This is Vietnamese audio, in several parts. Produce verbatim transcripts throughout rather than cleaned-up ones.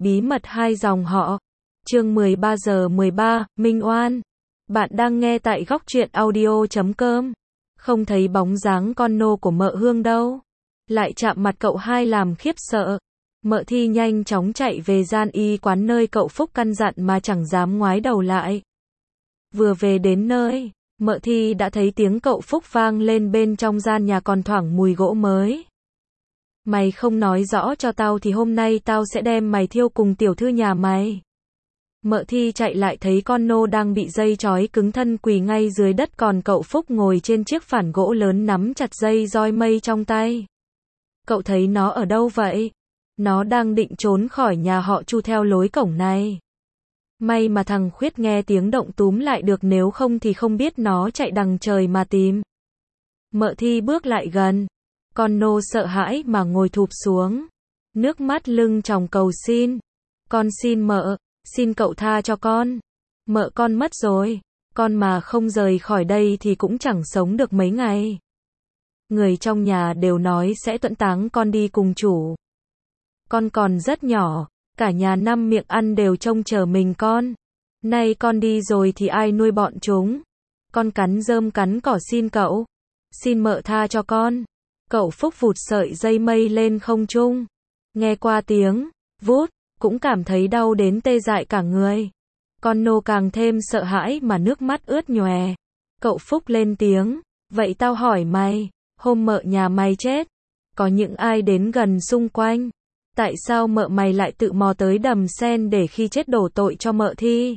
bí mật hai dòng họ. Chương mười ba giờ mười ba, Minh Oan. Bạn đang nghe tại góc truyện audio chấm com. Không thấy bóng dáng con nô của Mợ Hương đâu. Lại chạm mặt cậu hai làm khiếp sợ. Mợ Thi nhanh chóng chạy về gian y quán nơi cậu Phúc căn dặn mà chẳng dám ngoái đầu lại. Vừa về đến nơi, Mợ Thi đã thấy tiếng cậu Phúc vang lên bên trong gian nhà còn thoảng mùi gỗ mới. Mày không nói rõ cho tao thì hôm nay tao sẽ đem mày thiêu cùng tiểu thư nhà mày. Mợ Thi chạy lại thấy con nô đang bị dây trói cứng thân quỳ ngay dưới đất, còn cậu Phúc ngồi trên chiếc phản gỗ lớn nắm chặt dây roi mây trong tay. Cậu thấy nó ở đâu vậy? Nó đang định trốn khỏi nhà họ Chu theo lối cổng này. May mà thằng Khuyết nghe tiếng động túm lại được, nếu không thì không biết nó chạy đằng trời mà tìm. Mợ Thi bước lại gần. Con nô sợ hãi mà ngồi thụp xuống. Nước mắt lưng tròng cầu xin. Con xin mợ, xin cậu tha cho con. Mợ con mất rồi. Con mà không rời khỏi đây thì cũng chẳng sống được mấy ngày. Người trong nhà đều nói sẽ tuẫn táng con đi cùng chủ. Con còn rất nhỏ. Cả nhà năm miệng ăn đều trông chờ mình con. Nay con đi rồi thì ai nuôi bọn chúng? Con cắn rơm cắn cỏ xin cậu. Xin mợ tha cho con. Cậu Phúc vụt sợi dây mây lên không trung. Nghe qua tiếng vút, cũng cảm thấy đau đến tê dại cả người. Con nô càng thêm sợ hãi mà nước mắt ướt nhòe. Cậu Phúc lên tiếng, vậy tao hỏi mày, hôm mợ nhà mày chết, có những ai đến gần xung quanh? Tại sao mợ mày lại tự mò tới đầm sen để khi chết đổ tội cho Mợ Thi?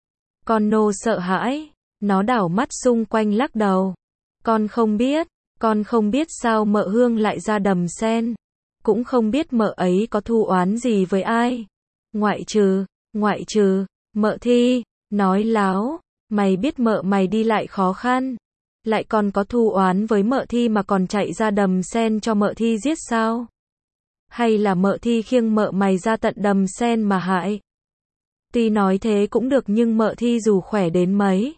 Con nô sợ hãi, nó đảo mắt xung quanh lắc đầu. Con không biết, con không biết sao Mợ Hương lại ra đầm sen. Cũng không biết mợ ấy có thù oán gì với ai. Ngoại trừ, ngoại trừ, Mợ Thi, nói láo, mày biết mợ mày đi lại khó khăn. Lại còn có thù oán với Mợ Thi mà còn chạy ra đầm sen cho Mợ Thi giết sao? Hay là Mợ Thi khiêng mợ mày ra tận đầm sen mà hại? Tuy nói thế cũng được, nhưng Mợ Thi dù khỏe đến mấy,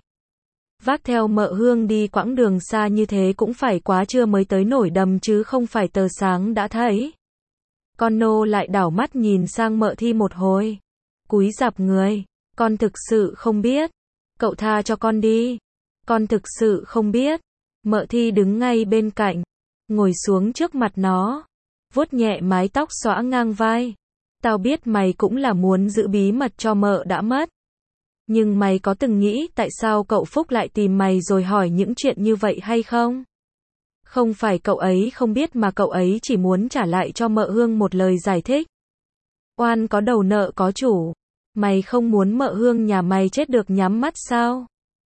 vác theo Mợ Hương đi quãng đường xa như thế cũng phải quá trưa mới tới nổi đầm chứ không phải tờ sáng đã thấy. Con nô lại đảo mắt nhìn sang Mợ Thi một hồi. Cúi rạp người. Con thực sự không biết. Cậu tha cho con đi. Con thực sự không biết. Mợ Thi đứng ngay bên cạnh. Ngồi xuống trước mặt nó. Vuốt nhẹ mái tóc xõa ngang vai. Tao biết mày cũng là muốn giữ bí mật cho mợ đã mất. Nhưng mày có từng nghĩ tại sao cậu Phúc lại tìm mày rồi hỏi những chuyện như vậy hay không? Không phải cậu ấy không biết mà cậu ấy chỉ muốn trả lại cho Mợ Hương một lời giải thích. Oan có đầu nợ có chủ. Mày không muốn Mợ Hương nhà mày chết được nhắm mắt sao?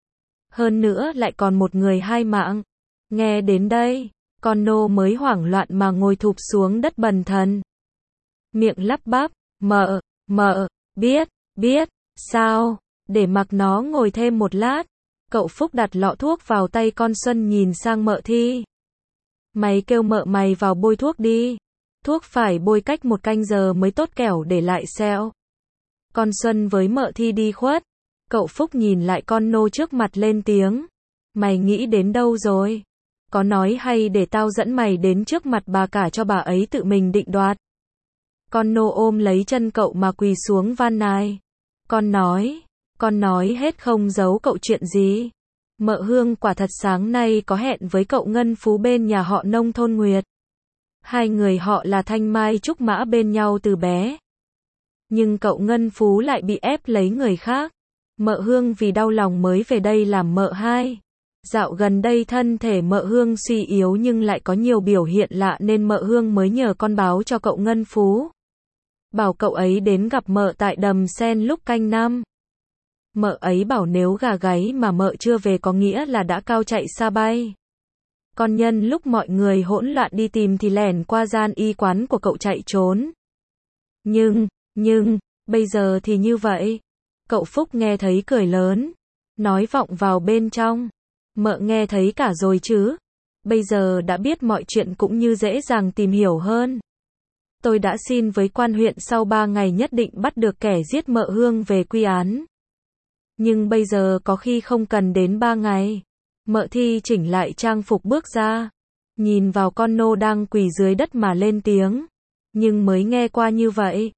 Hơn nữa lại còn một người hai mạng. Nghe đến đây, con nô mới hoảng loạn mà ngồi thụp xuống đất bần thần. Miệng lắp bắp, mợ, mợ, biết, biết, sao? Để mặc nó ngồi thêm một lát, cậu Phúc đặt lọ thuốc vào tay con Xuân, nhìn sang Mợ Thi. Mày kêu mợ mày vào bôi thuốc đi. Thuốc phải bôi cách một canh giờ mới tốt, kẻo để lại sẹo. Con Xuân với Mợ Thi đi khuất. Cậu Phúc nhìn lại con nô trước mặt lên tiếng. Mày nghĩ đến đâu rồi? Có nói hay để tao dẫn mày đến trước mặt bà cả cho bà ấy tự mình định đoạt? Con nô ôm lấy chân cậu mà quỳ xuống van nài. Con nói, con nói hết không giấu cậu chuyện gì. Mợ Hương quả thật sáng nay có hẹn với cậu Ngân Phú bên nhà họ Nông thôn Nguyệt. Hai người họ là thanh mai trúc mã bên nhau từ bé. Nhưng cậu Ngân Phú lại bị ép lấy người khác. Mợ Hương vì đau lòng mới về đây làm mợ hai. Dạo gần đây thân thể Mợ Hương suy yếu nhưng lại có nhiều biểu hiện lạ nên Mợ Hương mới nhờ con báo cho cậu Ngân Phú. Bảo cậu ấy đến gặp mợ tại đầm sen lúc canh năm. Mợ ấy bảo nếu gà gáy mà mợ chưa về có nghĩa là đã cao chạy xa bay. Con nhân lúc mọi người hỗn loạn đi tìm thì lẻn qua gian y quán của cậu chạy trốn. Nhưng, nhưng, bây giờ thì như vậy. Cậu Phúc nghe thấy cười lớn. Nói vọng vào bên trong. Mợ nghe thấy cả rồi chứ. Bây giờ đã biết mọi chuyện cũng như dễ dàng tìm hiểu hơn. Tôi đã xin với quan huyện sau ba ngày nhất định bắt được kẻ giết Mợ Hương về quy án. Nhưng bây giờ có khi không cần đến ba ngày. Mợ Thi chỉnh lại trang phục bước ra. Nhìn vào con nô đang quỳ dưới đất mà lên tiếng. Nhưng mới nghe qua như vậy.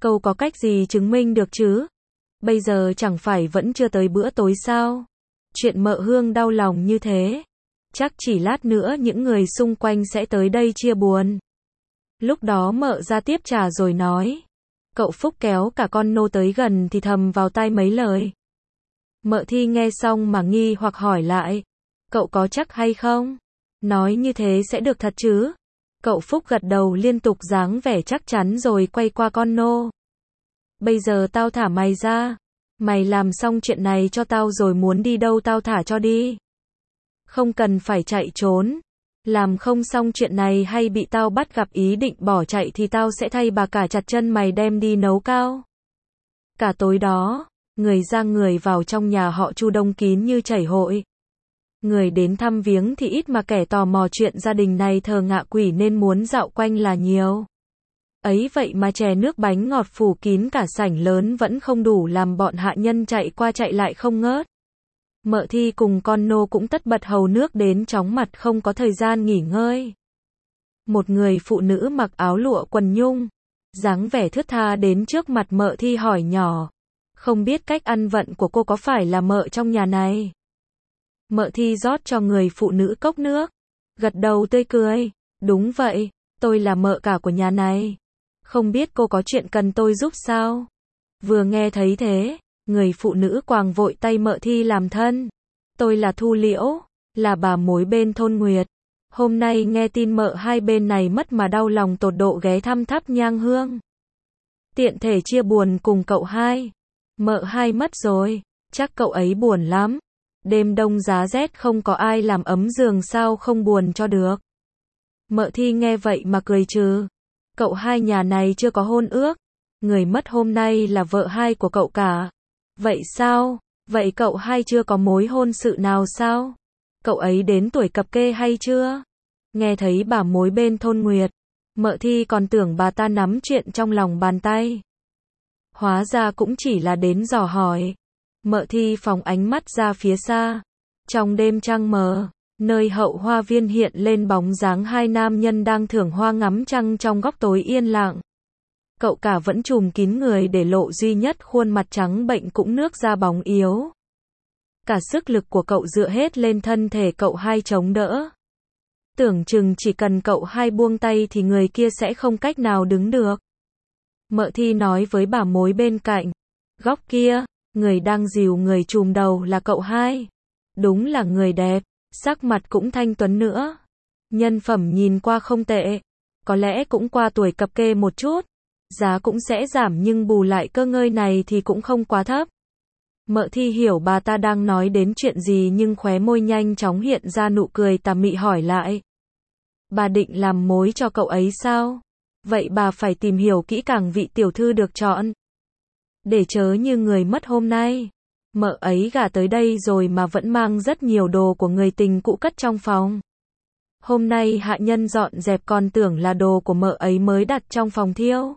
Câu có cách gì chứng minh được chứ? Bây giờ chẳng phải vẫn chưa tới bữa tối sao? Chuyện Mợ Hương đau lòng như thế. Chắc chỉ lát nữa những người xung quanh sẽ tới đây chia buồn. Lúc đó Mợ ra tiếp trà rồi nói. Cậu Phúc kéo cả con nô tới gần thì thầm vào tai mấy lời. Mợ Thi nghe xong mà nghi hoặc hỏi lại. Cậu có chắc hay không? Nói như thế sẽ được thật chứ? Cậu Phúc gật đầu liên tục dáng vẻ chắc chắn rồi quay qua con nô. Bây giờ tao thả mày ra. Mày làm xong chuyện này cho tao rồi muốn đi đâu tao thả cho đi. Không cần phải chạy trốn. Làm không xong chuyện này hay bị tao bắt gặp ý định bỏ chạy thì tao sẽ thay bà cả chặt chân mày đem đi nấu cao. Cả tối đó, người ra người vào trong nhà họ Chu đông kín như chảy hội. Người đến thăm viếng thì ít mà kẻ tò mò chuyện gia đình này thờ ngạ quỷ nên muốn dạo quanh là nhiều. Ấy vậy mà chè nước bánh ngọt phủ kín cả sảnh lớn vẫn không đủ làm bọn hạ nhân chạy qua chạy lại không ngớt. Mợ Thi cùng con nô cũng tất bật hầu nước đến chóng mặt không có thời gian nghỉ ngơi. Một người phụ nữ mặc áo lụa quần nhung, dáng vẻ thướt tha đến trước mặt Mợ Thi hỏi nhỏ. Không biết cách ăn vận của cô có phải là mợ trong nhà này? Mợ Thi rót cho người phụ nữ cốc nước. Gật đầu tươi cười. Đúng vậy, tôi là mợ cả của nhà này. Không biết cô có chuyện cần tôi giúp sao? Vừa nghe thấy thế, người phụ nữ quàng vội tay Mợ Thi làm thân. Tôi là Thu Liễu, là bà mối bên thôn Nguyệt. Hôm nay nghe tin mợ hai bên này mất mà đau lòng tột độ ghé thăm thắp nhang hương. Tiện thể chia buồn cùng cậu hai. Mợ hai mất rồi, chắc cậu ấy buồn lắm. Đêm đông giá rét không có ai làm ấm giường sao không buồn cho được. Mợ Thi nghe vậy mà cười trừ. Cậu hai nhà này chưa có hôn ước. Người mất hôm nay là vợ hai của cậu cả. Vậy sao? Vậy cậu hai chưa có mối hôn sự nào sao? Cậu ấy đến tuổi cập kê hay chưa? Nghe thấy bà mối bên thôn Nguyệt, Mợ Thi còn tưởng bà ta nắm chuyện trong lòng bàn tay. Hóa ra cũng chỉ là đến dò hỏi. Mợ Thi phóng ánh mắt ra phía xa. Trong đêm trăng mờ, nơi hậu hoa viên hiện lên bóng dáng hai nam nhân đang thưởng hoa ngắm trăng trong góc tối yên lặng. Cậu cả vẫn trùm kín người để lộ duy nhất khuôn mặt trắng bệnh cũng nước da bóng yếu. Cả sức lực của cậu dựa hết lên thân thể cậu hai chống đỡ. Tưởng chừng chỉ cần cậu hai buông tay thì người kia sẽ không cách nào đứng được. Mợ Thi nói với bà mối bên cạnh. Góc kia, người đang dìu người trùm đầu là cậu hai. Đúng là người đẹp, sắc mặt cũng thanh tuấn nữa. Nhân phẩm nhìn qua không tệ. Có lẽ cũng qua tuổi cập kê một chút. Giá cũng sẽ giảm nhưng bù lại cơ ngơi này thì cũng không quá thấp. Mợ Thi hiểu bà ta đang nói đến chuyện gì nhưng khóe môi nhanh chóng hiện ra nụ cười tà mị hỏi lại. Bà định làm mối cho cậu ấy sao? Vậy bà phải tìm hiểu kỹ càng vị tiểu thư được chọn. Để chớ như người mất hôm nay. Mợ ấy gả tới đây rồi mà vẫn mang rất nhiều đồ của người tình cũ cất trong phòng. Hôm nay hạ nhân dọn dẹp còn tưởng là đồ của mợ ấy mới đặt trong phòng thiêu.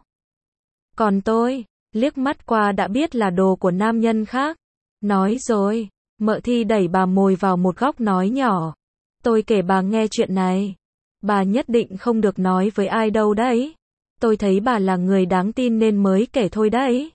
Còn tôi, liếc mắt qua đã biết là đồ của nam nhân khác. Nói rồi, Mợ Thi đẩy bà mồi vào một góc nói nhỏ. Tôi kể bà nghe chuyện này. Bà nhất định không được nói với ai đâu đấy. Tôi thấy bà là người đáng tin nên mới kể thôi đấy.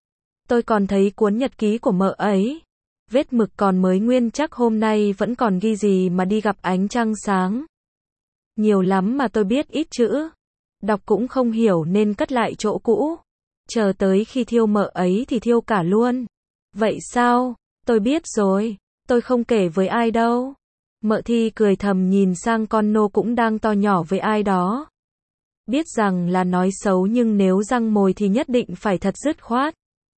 Tôi còn thấy cuốn nhật ký của mợ ấy. Vết mực còn mới nguyên chắc hôm nay vẫn còn ghi gì mà đi gặp ánh trăng sáng. Nhiều lắm mà tôi biết ít chữ. Đọc cũng không hiểu nên cất lại chỗ cũ. Chờ tới khi thiêu mợ ấy thì thiêu cả luôn. Vậy sao? Tôi biết rồi. Tôi không kể với ai đâu. Mợ Thi cười thầm nhìn sang con nô cũng đang to nhỏ với ai đó. Biết rằng là nói xấu nhưng nếu răng mồi thì nhất định phải thật dứt khoát.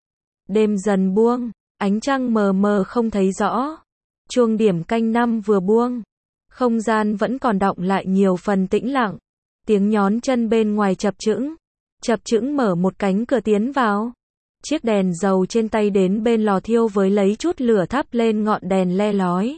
Đêm dần buông, ánh trăng mờ mờ không thấy rõ. Chuông điểm canh năm vừa buông. Không gian vẫn còn đọng lại nhiều phần tĩnh lặng. Tiếng nhón chân bên ngoài chập chững. Chập chững mở một cánh cửa tiến vào. Chiếc đèn dầu trên tay đến bên lò thiêu với lấy chút lửa thắp lên ngọn đèn le lói.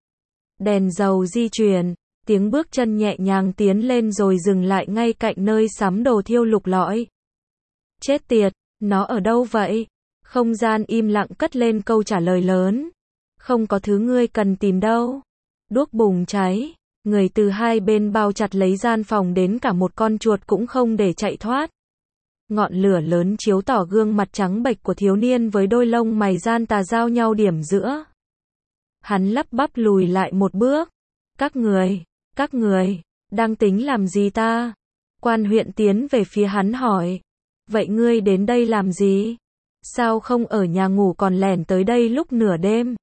Đèn dầu di chuyển, tiếng bước chân nhẹ nhàng tiến lên rồi dừng lại ngay cạnh nơi sắm đồ thiêu lục lọi. Chết tiệt, nó ở đâu vậy? Không gian im lặng cất lên câu trả lời lớn. Không có thứ ngươi cần tìm đâu. Đuốc bùng cháy, người từ hai bên bao chặt lấy gian phòng đến cả một con chuột cũng không để chạy thoát. Ngọn lửa lớn chiếu tỏ gương mặt trắng bệch của thiếu niên với đôi lông mày gian tà giao nhau điểm giữa. Hắn lắp bắp lùi lại một bước. Các người, các người, đang tính làm gì ta? Quan huyện tiến về phía hắn hỏi. Vậy ngươi đến đây làm gì? Sao không ở nhà ngủ còn lẻn tới đây lúc nửa đêm?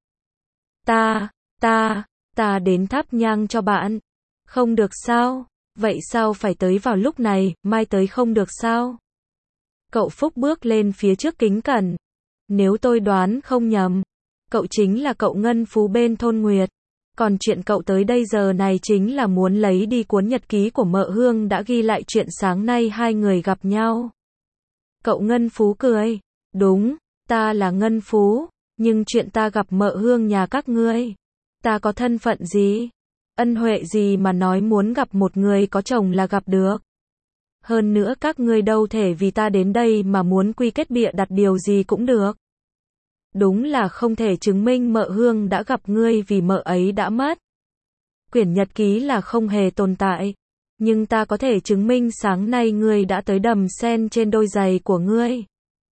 Ta, ta, ta đến thắp nhang cho bạn. Không được sao? Vậy sao phải tới vào lúc này, mai tới không được sao? Cậu Phúc bước lên phía trước kính cẩn. Nếu tôi đoán không nhầm, cậu chính là cậu ngân phú bên thôn Nguyệt. Còn chuyện cậu tới đây giờ này chính là muốn lấy đi cuốn nhật ký của Mợ Hương đã ghi lại chuyện sáng nay hai người gặp nhau. Cậu Ngân Phú cười. Đúng, ta là Ngân Phú, nhưng chuyện ta gặp Mợ Hương nhà các ngươi, ta có thân phận gì? Ân huệ gì mà nói muốn gặp một người có chồng là gặp được? Hơn nữa các ngươi đâu thể vì ta đến đây mà muốn quy kết bịa đặt điều gì cũng được. Đúng là không thể chứng minh Mợ Hương đã gặp ngươi vì mợ ấy đã mất. Quyển nhật ký là không hề tồn tại. Nhưng ta có thể chứng minh sáng nay ngươi đã tới đầm sen trên đôi giày của ngươi.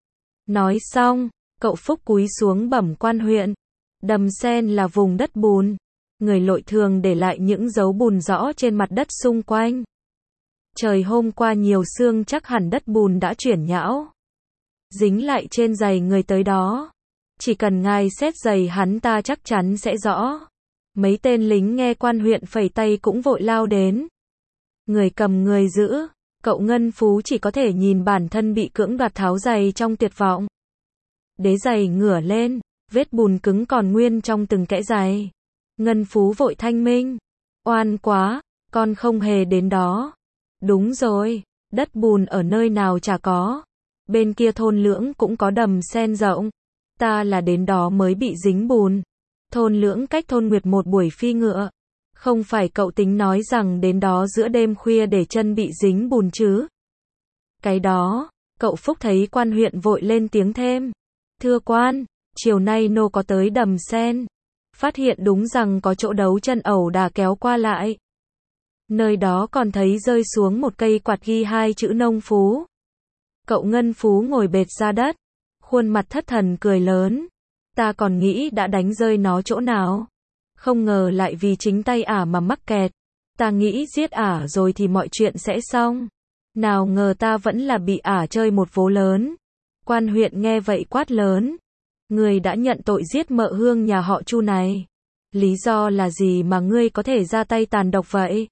Nói xong, cậu Phúc cúi xuống bẩm quan huyện. Đầm sen là vùng đất bùn. Người lội thường để lại những dấu bùn rõ trên mặt đất xung quanh. Trời hôm qua nhiều sương chắc hẳn đất bùn đã chuyển nhão. Dính lại trên giày người tới đó. Chỉ cần ngài xét giày hắn ta chắc chắn sẽ rõ. Mấy tên lính nghe quan huyện phẩy tay cũng vội lao đến. Người cầm người giữ, cậu Ngân Phú chỉ có thể nhìn bản thân bị cưỡng đoạt tháo giày trong tuyệt vọng. Đế giày ngửa lên, vết bùn cứng còn nguyên trong từng kẽ giày. Ngân Phú vội thanh minh. Oan quá, con không hề đến đó. Đúng rồi, đất bùn ở nơi nào chả có. Bên kia thôn Lưỡng cũng có đầm sen rộng. Ta là đến đó mới bị dính bùn. Thôn Lưỡng cách thôn Nguyệt một buổi phi ngựa. Không phải cậu tính nói rằng đến đó giữa đêm khuya để chân bị dính bùn chứ? Cái đó, cậu Phúc thấy quan huyện vội lên tiếng thêm. Thưa quan, chiều nay nô có tới đầm sen. Phát hiện đúng rằng có chỗ đấu chân ẩu đà kéo qua lại. Nơi đó còn thấy rơi xuống một cây quạt ghi hai chữ nông phú. Cậu Ngân Phú ngồi bệt ra đất. Khuôn mặt thất thần cười lớn. Ta còn nghĩ đã đánh rơi nó chỗ nào. Không ngờ lại vì chính tay ả mà mắc kẹt. Ta nghĩ giết ả rồi thì mọi chuyện sẽ xong. Nào ngờ ta vẫn là bị ả chơi một vố lớn. Quan huyện nghe vậy quát lớn. Ngươi đã nhận tội giết Mợ Hương nhà họ Chu này. Lý do là gì mà ngươi có thể ra tay tàn độc vậy?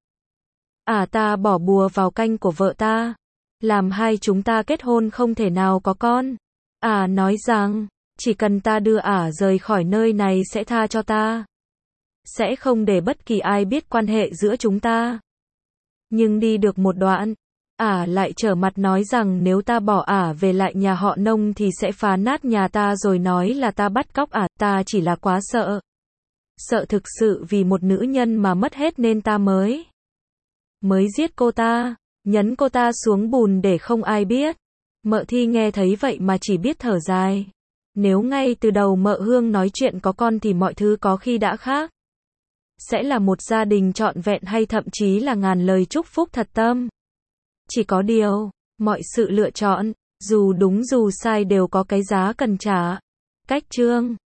Ả ta bỏ bùa vào canh của vợ ta. Làm hai chúng ta kết hôn không thể nào có con. Ả nói rằng, chỉ cần ta đưa ả rời khỏi nơi này sẽ tha cho ta. Sẽ không để bất kỳ ai biết quan hệ giữa chúng ta. Nhưng đi được một đoạn, ả lại trở mặt nói rằng nếu ta bỏ ả về lại nhà họ Nông thì sẽ phá nát nhà ta rồi nói là ta bắt cóc ả, ta chỉ là quá sợ. Sợ thực sự vì một nữ nhân mà mất hết nên ta mới. Mới giết cô ta, nhấn cô ta xuống bùn để không ai biết. Mợ Thi nghe thấy vậy mà chỉ biết thở dài. Nếu ngay từ đầu Mợ Hương nói chuyện có con thì mọi thứ có khi đã khác. Sẽ là một gia đình trọn vẹn hay thậm chí là ngàn lời chúc phúc thật tâm. Chỉ có điều, mọi sự lựa chọn, dù đúng dù sai đều có cái giá cần trả. Cách chương